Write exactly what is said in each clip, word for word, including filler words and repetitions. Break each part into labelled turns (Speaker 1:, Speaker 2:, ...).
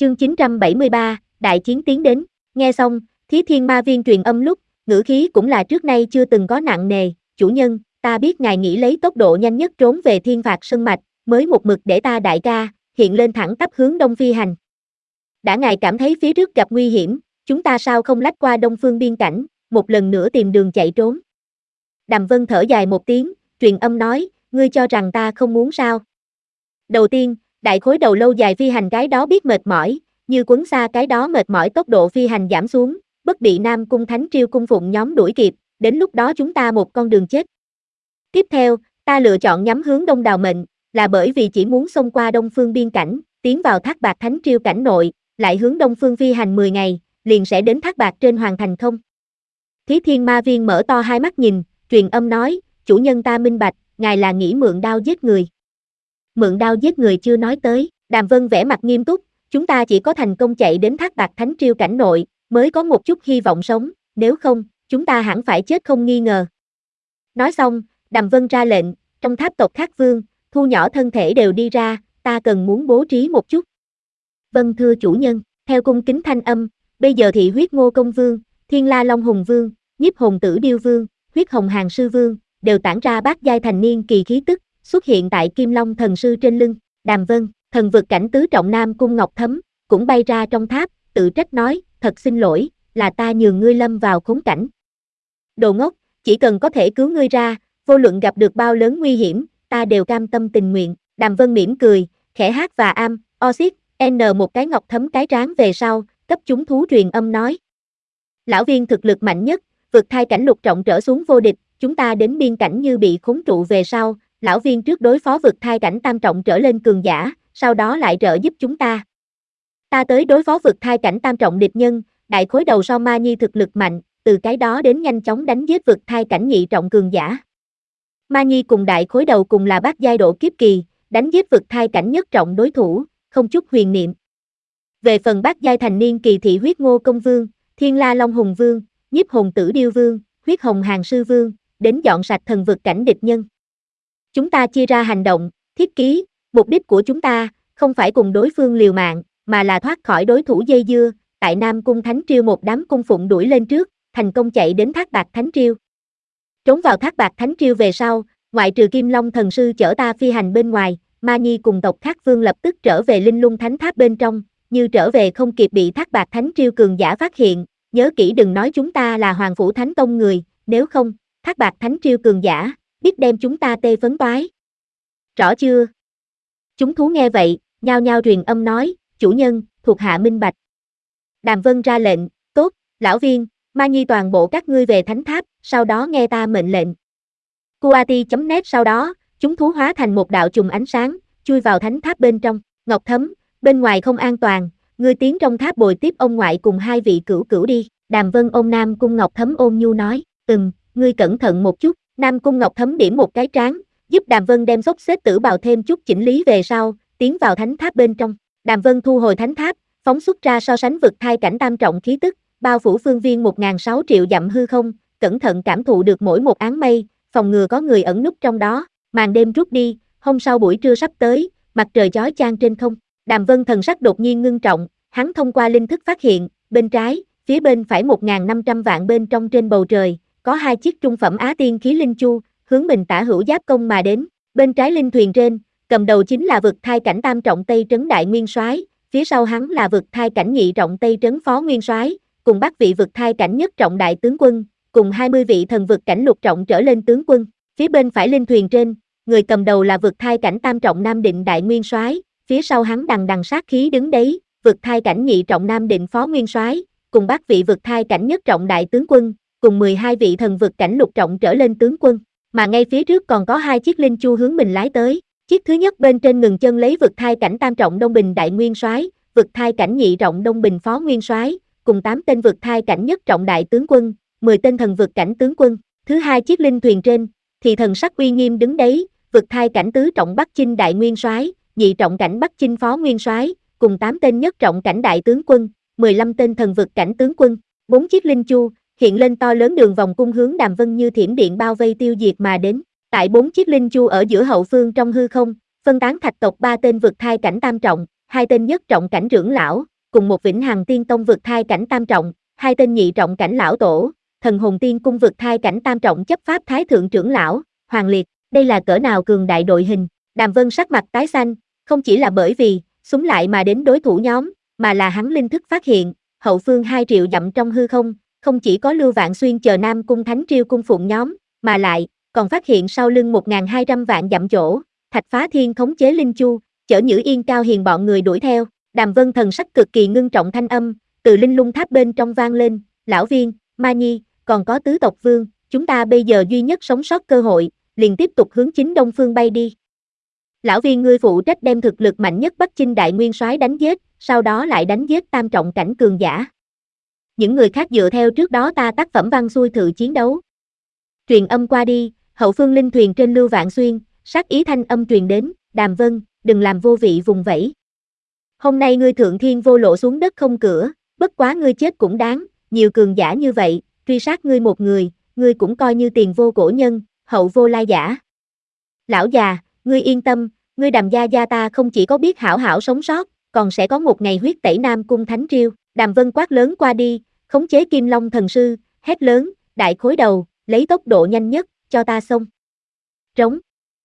Speaker 1: Chương chín trăm bảy mươi ba, đại chiến tiến đến. Nghe xong, Thí Thiên Ma Viên truyền âm lúc, ngữ khí cũng là trước nay chưa từng có nặng nề. Chủ nhân, ta biết ngài nghĩ lấy tốc độ nhanh nhất trốn về Thiên Phạt Sơn Mạch, mới một mực để ta đại ca, hiện lên thẳng tắp hướng đông phi hành. Đã ngài cảm thấy phía trước gặp nguy hiểm, chúng ta sao không lách qua đông phương biên cảnh, một lần nữa tìm đường chạy trốn. Đàm Vân thở dài một tiếng, truyền âm nói, ngươi cho rằng ta không muốn sao? Đầu tiên, đại khối đầu lâu dài phi hành cái đó biết mệt mỏi, như quấn xa cái đó mệt mỏi tốc độ phi hành giảm xuống, bất bị Nam Cung Thánh Triều cung phụng nhóm đuổi kịp, đến lúc đó chúng ta một con đường chết. Tiếp theo, ta lựa chọn nhắm hướng đông đào mệnh, là bởi vì chỉ muốn xông qua đông phương biên cảnh, tiến vào Thác Bạc Thánh Triều cảnh nội, lại hướng đông phương phi hành mười ngày, liền sẽ đến Thác Bạc trên hoàng thành không. Thí Thiên Ma Viên mở to hai mắt nhìn, truyền âm nói, chủ nhân ta minh bạch, ngài là nghĩ mượn đao giết người. Mượn đao giết người chưa nói tới, Đàm Vân vẻ mặt nghiêm túc, chúng ta chỉ có thành công chạy đến Thác Bạc Thánh Triều cảnh nội, mới có một chút hy vọng sống, nếu không, chúng ta hẳn phải chết không nghi ngờ. Nói xong, Đàm Vân ra lệnh, trong tháp tộc khác vương, thu nhỏ thân thể đều đi ra, ta cần muốn bố trí một chút. Vâng thưa chủ nhân, theo cung kính thanh âm, bây giờ thị huyết Ngô Công Vương, Thiên La Long Hùng Vương, Nhiếp Hồn Tử Điêu Vương, huyết Hồng Hàng Sư Vương, đều tản ra bát giai thành niên kỳ khí tức, xuất hiện tại Kim Long Thần Sư trên lưng. Đàm Vân, thần vực cảnh tứ trọng Nam Cung Ngọc Thấm, cũng bay ra trong tháp, tự trách nói, thật xin lỗi, là ta nhường ngươi lâm vào khốn cảnh. Đồ ngốc, chỉ cần có thể cứu ngươi ra, vô luận gặp được bao lớn nguy hiểm, ta đều cam tâm tình nguyện. Đàm Vân mỉm cười, khẽ hát và am, oxit, n một cái Ngọc Thấm cái trán về sau, cấp chúng thú truyền âm nói. Lão viên thực lực mạnh nhất, vượt thai cảnh lục trọng trở xuống vô địch, chúng ta đến biên cảnh như bị khốn trụ về sau, lão viên trước đối phó vượt thai cảnh tam trọng trở lên cường giả, sau đó lại trợ giúp chúng ta. Ta tới đối phó vượt thai cảnh tam trọng địch nhân, đại khối đầu so ma nhi thực lực mạnh, từ cái đó đến nhanh chóng đánh giết vượt thai cảnh nhị trọng cường giả. Ma nhi cùng đại khối đầu cùng là bát giai độ kiếp kỳ, đánh giết vượt thai cảnh nhất trọng đối thủ, không chút huyền niệm. Về phần bát giai thành niên kỳ thị huyết Ngô Công Vương, Thiên La Long Hùng Vương, Nhiếp Hồn Tử Điêu Vương, huyết Hồng Hàng Sư Vương, đến dọn sạch thần vực cảnh địch nhân. Chúng ta chia ra hành động, thiết ký, mục đích của chúng ta, không phải cùng đối phương liều mạng, mà là thoát khỏi đối thủ dây dưa, tại Nam Cung Thánh Triều một đám cung phụng đuổi lên trước, thành công chạy đến Thác Bạc Thánh Triều. Trốn vào Thác Bạc Thánh Triều về sau, ngoại trừ Kim Long Thần Sư chở ta phi hành bên ngoài, Ma Nhi cùng tộc khác vương lập tức trở về Linh Lung Thánh Tháp bên trong, như trở về không kịp bị Thác Bạc Thánh Triều cường giả phát hiện, nhớ kỹ đừng nói chúng ta là Hoàng Phủ Thánh Tông người, nếu không, Thác Bạc Thánh Triều cường giả, biết đem chúng ta tê phấn toái. Rõ chưa? Chúng thú nghe vậy, nhao nhao truyền âm nói, chủ nhân, thuộc hạ minh bạch. Đàm Vân ra lệnh, tốt, lão viên, Ma Nhi toàn bộ các ngươi về thánh tháp, sau đó nghe ta mệnh lệnh. Kuati chấm net sau đó, chúng thú hóa thành một đạo chùm ánh sáng, chui vào thánh tháp bên trong. Ngọc Thấm, bên ngoài không an toàn, ngươi tiến trong tháp bồi tiếp ông ngoại cùng hai vị cửu cửu đi. Đàm Vân ôm Nam Cung Ngọc Thấm ôn nhu nói, ừm, ngươi cẩn thận một chút. Nam Cung Ngọc Thấm điểm một cái trán, giúp Đàm Vân đem xốc xếp tử bào thêm chút chỉnh lý về sau, tiến vào thánh tháp bên trong. Đàm Vân thu hồi thánh tháp, phóng xuất ra so sánh vực thai cảnh tam trọng khí tức, bao phủ phương viên một nghìn sáu triệu dặm hư không, cẩn thận cảm thụ được mỗi một áng mây, phòng ngừa có người ẩn núp trong đó. Màn đêm rút đi, hôm sau buổi trưa sắp tới, mặt trời chói chang trên không. Đàm Vân thần sắc đột nhiên ngưng trọng, hắn thông qua linh thức phát hiện, bên trái, phía bên phải một nghìn năm trăm vạn bên trong trên bầu trời, có hai chiếc trung phẩm Á Tiên khí linh chu, hướng mình tả hữu giáp công mà đến. Bên trái linh thuyền trên, cầm đầu chính là vực thai cảnh tam trọng Tây Trấn Đại Nguyên Soái, phía sau hắn là vực thai cảnh nhị trọng Tây Trấn Phó Nguyên Soái, cùng bát vị vực thai cảnh nhất trọng đại tướng quân, cùng hai mươi vị thần vực cảnh lục trọng trở lên tướng quân. Phía bên phải linh thuyền trên, người cầm đầu là vực thai cảnh tam trọng Nam Định Đại Nguyên Soái, phía sau hắn đằng đằng sát khí đứng đấy, vực thai cảnh nhị trọng Nam Định Phó Nguyên Soái, cùng bát vị vực thai cảnh nhất trọng đại tướng quân, cùng mười hai vị thần vực cảnh lục trọng trở lên tướng quân, mà ngay phía trước còn có hai chiếc linh chu hướng mình lái tới. Chiếc thứ nhất bên trên ngừng chân lấy vực thai cảnh tam trọng Đông Bình Đại Nguyên Soái, vực thai cảnh nhị trọng Đông Bình Phó Nguyên Soái, cùng tám tên vực thai cảnh nhất trọng đại tướng quân, mười tên thần vực cảnh tướng quân. Thứ hai chiếc linh thuyền trên, thì thần sắc uy nghiêm đứng đấy, vực thai cảnh tứ trọng Bắc Chinh Đại Nguyên Soái, nhị trọng cảnh Bắc Chinh Phó Nguyên Soái, cùng tám tên nhất trọng cảnh đại tướng quân, mười lăm tên thần vực cảnh tướng quân. Bốn chiếc linh chu hiện lên to lớn đường vòng cung hướng Đàm Vân như thiểm điện bao vây tiêu diệt mà đến. Tại bốn chiếc linh chu ở giữa hậu phương trong hư không, phân tán thạch tộc ba tên vực thai cảnh tam trọng, hai tên nhất trọng cảnh trưởng lão, cùng một vĩnh hằng tiên tông vực thai cảnh tam trọng, hai tên nhị trọng cảnh lão tổ, thần hồn tiên cung vực thai cảnh tam trọng chấp pháp thái thượng trưởng lão, Hoàng Liệt, đây là cỡ nào cường đại đội hình. Đàm Vân sắc mặt tái xanh, không chỉ là bởi vì súng lại mà đến đối thủ nhóm, mà là hắn linh thức phát hiện, hậu phương hai triệu dặm trong hư không, không chỉ có Lưu Vạn Xuyên chờ Nam Cung Thánh Triêu cung phụng nhóm, mà lại còn phát hiện sau lưng một nghìn hai trăm vạn dặm chỗ, Thạch Phá Thiên khống chế Linh Chu, chở Nhữ Yên Cao Hiền bọn người đuổi theo. Đàm Vân thần sắc cực kỳ ngưng trọng, thanh âm từ linh lung tháp bên trong vang lên, lão Viên, Ma Nhi, còn có tứ tộc vương, chúng ta bây giờ duy nhất sống sót cơ hội, liền tiếp tục hướng chính đông phương bay đi. Lão Viên, ngươi phụ trách đem thực lực mạnh nhất Bắc Chinh đại nguyên soái đánh giết, sau đó lại đánh giết tam trọng cảnh cường giả. Những người khác dựa theo trước đó ta tác phẩm văn xuôi thử chiến đấu. Truyền âm qua đi, hậu phương linh thuyền trên Lưu Vạn Xuyên, sát ý thanh âm truyền đến, Đàm Vân, đừng làm vô vị vùng vẫy. Hôm nay ngươi thượng thiên vô lộ xuống đất không cửa, bất quá ngươi chết cũng đáng, nhiều cường giả như vậy, truy sát ngươi một người, ngươi cũng coi như tiền vô cổ nhân, hậu vô lai giả. Lão già, ngươi yên tâm, ngươi Đàm gia gia ta không chỉ có biết hảo hảo sống sót, còn sẽ có một ngày huyết tẩy Nam Cung Thánh Triêu. Đàm Vân quát lớn qua đi, khống chế Kim Long thần sư, hét lớn, đại khối đầu, lấy tốc độ nhanh nhất, cho ta xông. Trống.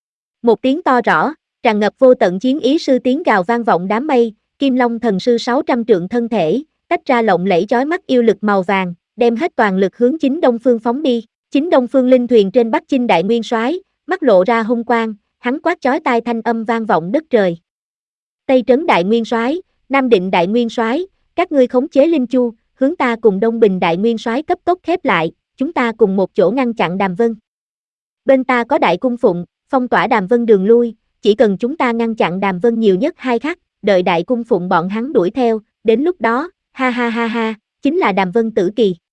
Speaker 1: Một tiếng to rõ, tràn ngập vô tận chiến ý sư tiếng gào vang vọng đám mây, Kim Long thần sư sáu trăm trượng thân thể, tách ra lộng lẫy chói mắt yêu lực màu vàng, đem hết toàn lực hướng chính đông phương phóng đi. Chính đông phương linh thuyền trên Bắc Chinh đại nguyên soái, mắt lộ ra hung quang, hắn quát chói tai thanh âm vang vọng đất trời. Tây Trấn đại nguyên soái, Nam Định đại nguyên soái, các ngươi khống chế Linh Chu, hướng ta cùng Đông Bình đại nguyên soái cấp tốc khép lại, chúng ta cùng một chỗ ngăn chặn Đàm Vân. Bên ta có đại cung phụng, phong tỏa Đàm Vân đường lui, chỉ cần chúng ta ngăn chặn Đàm Vân nhiều nhất hai khắc, đợi đại cung phụng bọn hắn đuổi theo, đến lúc đó, ha ha ha ha, chính là Đàm Vân tử kỳ.